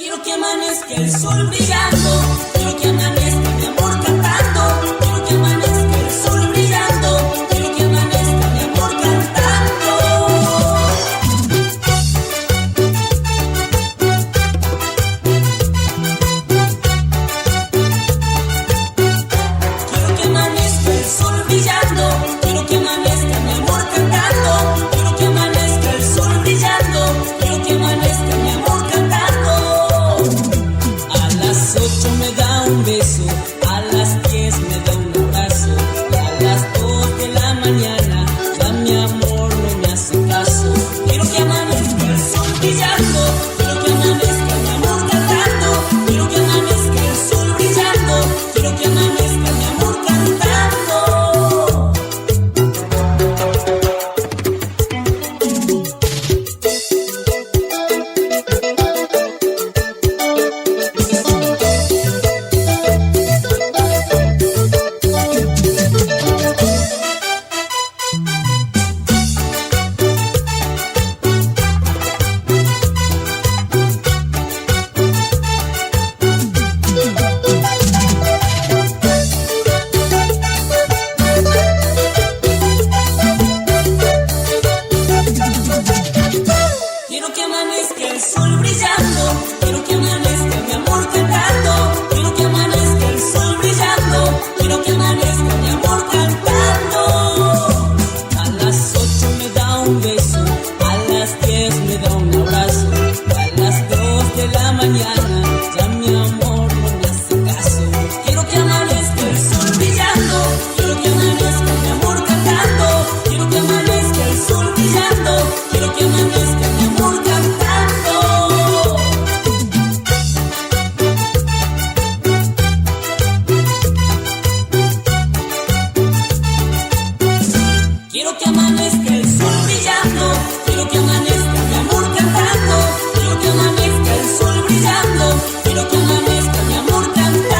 Quiero que amanezca el sol brillando, quiero que amanezca mi amor cantando, quiero que amanezca el sol brillando, quiero que amanezca mi amor cantando. Quiero que amanezca el sol brillando, quiero que amanezca mi amor cantando, quiero que amanezca el sol brillando, quiero que amanezca mi amor cantando. A las 8 me da un beso, a las 10 me da un abrazo, y a las 2 de la mañana ya mi amor no me hace caso. Quiero que amanezca el sol brillando, quiero que amanezca mi amor cantando, quiero que amanezca el sol brillando, quiero que amanezca mi amor cantando. Quiero que amanezca el sol brillando, quiero que amanezca mi amor cantando, quiero que amanezca el sol brillando, quiero que amanezca mi amor cantando. A las 8 me da un beso, a las 10 me da un abrazo, a las 2 de la mañana ya mi amor no me hace caso. Quiero que amanezca el sol brillando, quiero que amanezca mi amor cantando, quiero que amanezca el sol brillando, quiero que amanezca mi amor cantando. Quiero que amanezca el sol brillando, quiero que amanezca mi amor cantando, quiero que amanezca el sol brillando, quiero que amanezca mi amor cantando.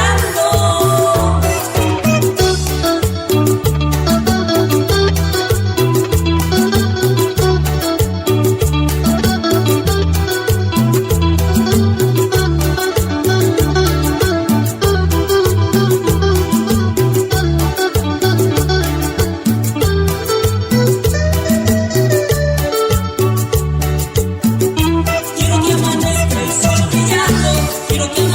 Quiero que amanezca el sol brillando, quiero que